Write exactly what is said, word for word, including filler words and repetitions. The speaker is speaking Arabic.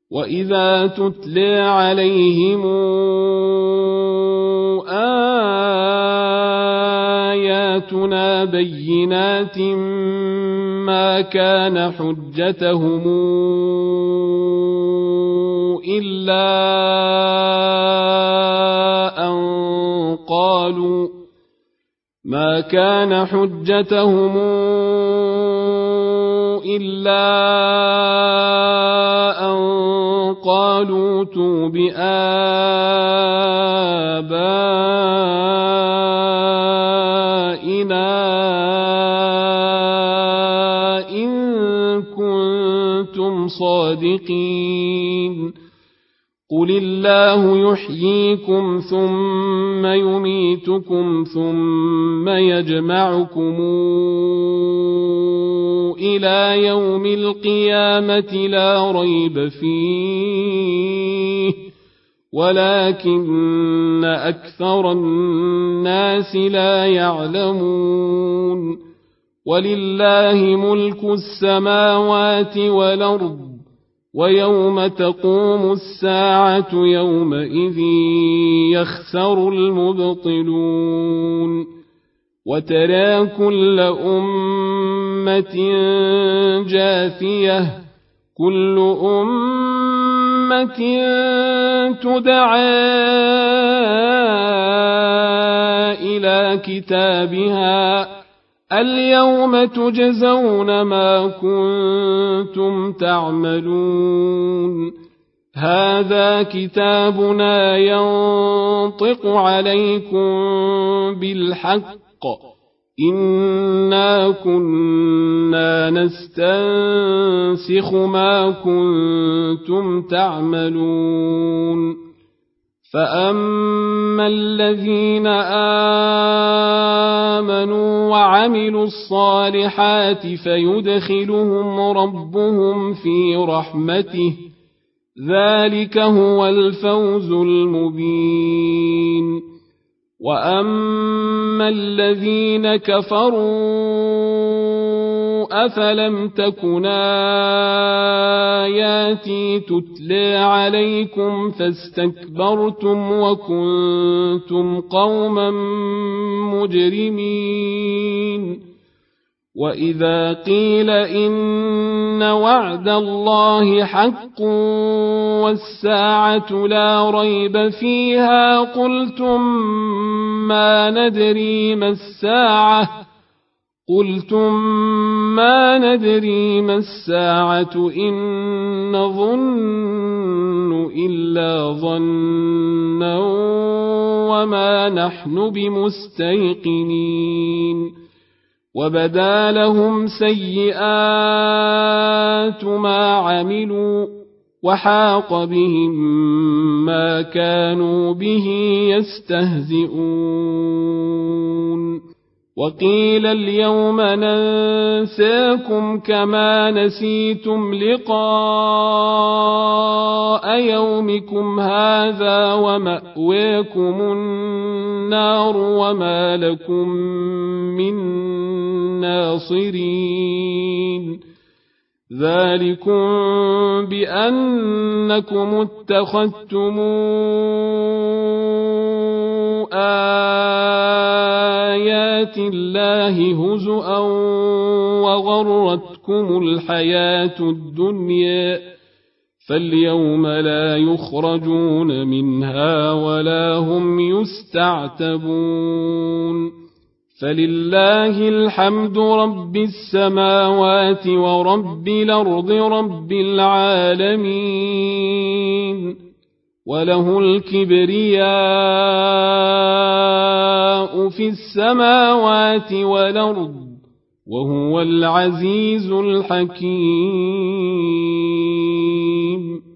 وإذا تتلى عليهم آياتنا بينات ما كان حجتهم إلا أن قالوا ما كان حجتهم إلا أن قالوا ائتوا بآبائنا إن كنتم صادقين قل الله يحييكم ثم يميتكم ثم يجمعكم إلى يوم القيامة لا ريب فيه ولكن أكثر الناس لا يعلمون ولله ملك السماوات والأرض ويوم تقوم الساعة يومئذ يخسر المبطلون وترى كل أمة جاثية كل أمة تدعى إلى كتابها اليوم تجزون ما كنتم تعملون هذا كتابنا ينطق عليكم بالحق إنا كنا نستنسخ ما كنتم تعملون فأما الذين آمنوا وعملوا الصالحات فيدخلهم ربهم في رحمته ذلك هو الفوز المبين وأما الذين كفروا أفلم تكن آياتي تتلى عليكم فاستكبرتم وكنتم قوما مجرمين وإذا قيل إن وعد الله حق والساعة لا ريب فيها قلتم ما ندري ما الساعة قلتم ما ندري ما الساعة إن نظن إلا ظنا وما نحن بمستيقنين وبدا لهم سيئات ما عملوا وحاق بهم ما كانوا به يستهزئون وقيل اليوم ننساكم كما نسيتم لقاء يومكم هذا ومأواكم النار وما لكم من ناصرين ذلكم بأنكم اتخذتم آيات الله هزؤا وغرتكم الحياة الدنيا فاليوم لا يخرجون منها ولا هم يستعتبون فلله الحمد رب السماوات ورب الأرض رب العالمين وله الكبرياء في السماوات والأرض وهو العزيز الحكيم.